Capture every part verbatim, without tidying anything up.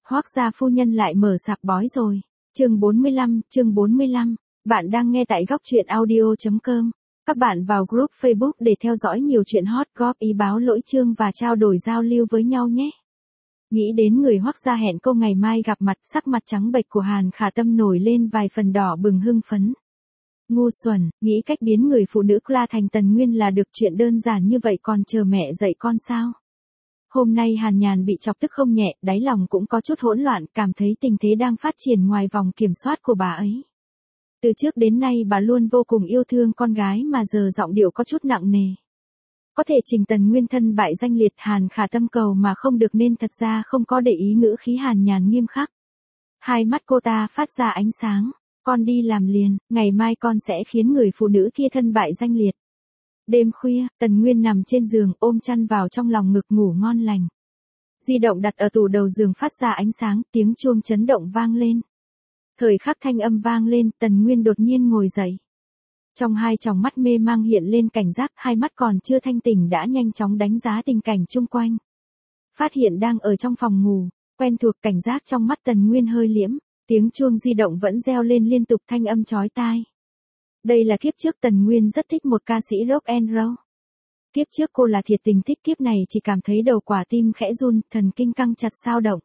Hoác gia phu nhân lại mở sạp bói rồi. Chương bốn mươi lăm, chương bốn mươi lăm. Bạn đang nghe tại góc truyện audio chấm com. Các bạn vào group Facebook để theo dõi nhiều chuyện hot, góp ý báo lỗi chương và trao đổi giao lưu với nhau nhé. Nghĩ đến người Hoác gia hẹn cô ngày mai gặp mặt, sắc mặt trắng bệch của Hàn Khả Tâm nổi lên vài phần đỏ bừng hưng phấn. Ngu xuẩn, nghĩ cách biến người phụ nữ Cla thành Tần Nguyên là được, chuyện đơn giản như vậy còn chờ mẹ dạy con sao? Hôm nay Hàn Nhàn bị chọc tức không nhẹ, đáy lòng cũng có chút hỗn loạn, cảm thấy tình thế đang phát triển ngoài vòng kiểm soát của bà ấy. Từ trước đến nay bà luôn vô cùng yêu thương con gái mà giờ giọng điệu có chút nặng nề. Có thể trình Tần Nguyên thân bại danh liệt, Hàn Khả Tâm cầu mà không được nên thật ra không có để ý ngữ khí Hàn Nhàn nghiêm khắc. Hai mắt cô ta phát ra ánh sáng, con đi làm liền, ngày mai con sẽ khiến người phụ nữ kia thân bại danh liệt. Đêm khuya, Tần Nguyên nằm trên giường ôm chăn vào trong lòng ngực ngủ ngon lành. Di động đặt ở tủ đầu giường phát ra ánh sáng, tiếng chuông chấn động vang lên. Thời khắc thanh âm vang lên, Tần Nguyên đột nhiên ngồi dậy. Trong hai tròng mắt mê mang hiện lên cảnh giác, hai mắt còn chưa thanh tỉnh đã nhanh chóng đánh giá tình cảnh chung quanh. Phát hiện đang ở trong phòng ngủ, quen thuộc cảnh giác trong mắt Tần Nguyên hơi liễm, tiếng chuông di động vẫn reo lên liên tục thanh âm chói tai. Đây là kiếp trước Tần Nguyên rất thích một ca sĩ rock and roll. Kiếp trước cô là thiệt tình thích, kiếp này chỉ cảm thấy đầu quả tim khẽ run, thần kinh căng chặt sao động.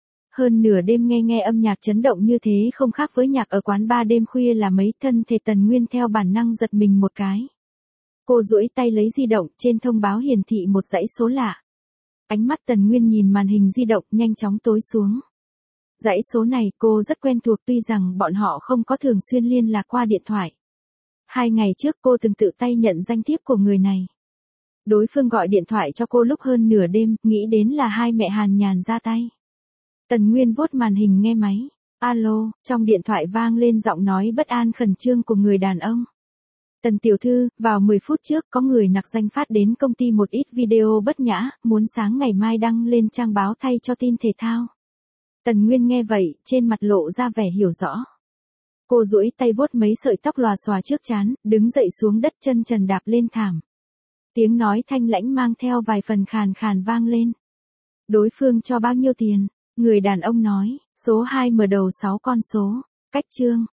Hơn nửa đêm nghe nghe âm nhạc chấn động như thế không khác với nhạc ở quán bar đêm khuya là mấy, thân thể Tần Nguyên theo bản năng giật mình một cái. Cô duỗi tay lấy di động, trên thông báo hiển thị một dãy số lạ. Ánh mắt Tần Nguyên nhìn màn hình di động nhanh chóng tối xuống. Dãy số này cô rất quen thuộc, tuy rằng bọn họ không có thường xuyên liên lạc qua điện thoại. Hai ngày trước cô từng tự tay nhận danh thiếp của người này. Đối phương gọi điện thoại cho cô lúc hơn nửa đêm, nghĩ đến là hai mẹ Hàn Nhàn ra tay. Tần Nguyên vuốt màn hình nghe máy. Alo, trong điện thoại vang lên giọng nói bất an khẩn trương của người đàn ông. Tần tiểu thư, vào mười phút trước có người nặc danh phát đến công ty một ít video bất nhã, muốn sáng ngày mai đăng lên trang báo thay cho tin thể thao. Tần Nguyên nghe vậy, trên mặt lộ ra vẻ hiểu rõ. Cô duỗi tay vuốt mấy sợi tóc lòa xòa trước trán, đứng dậy xuống đất, chân trần đạp lên thảm. Tiếng nói thanh lãnh mang theo vài phần khàn khàn vang lên. Đối phương cho bao nhiêu tiền? Người đàn ông nói, số hai mở đầu sáu con số. Cách chương,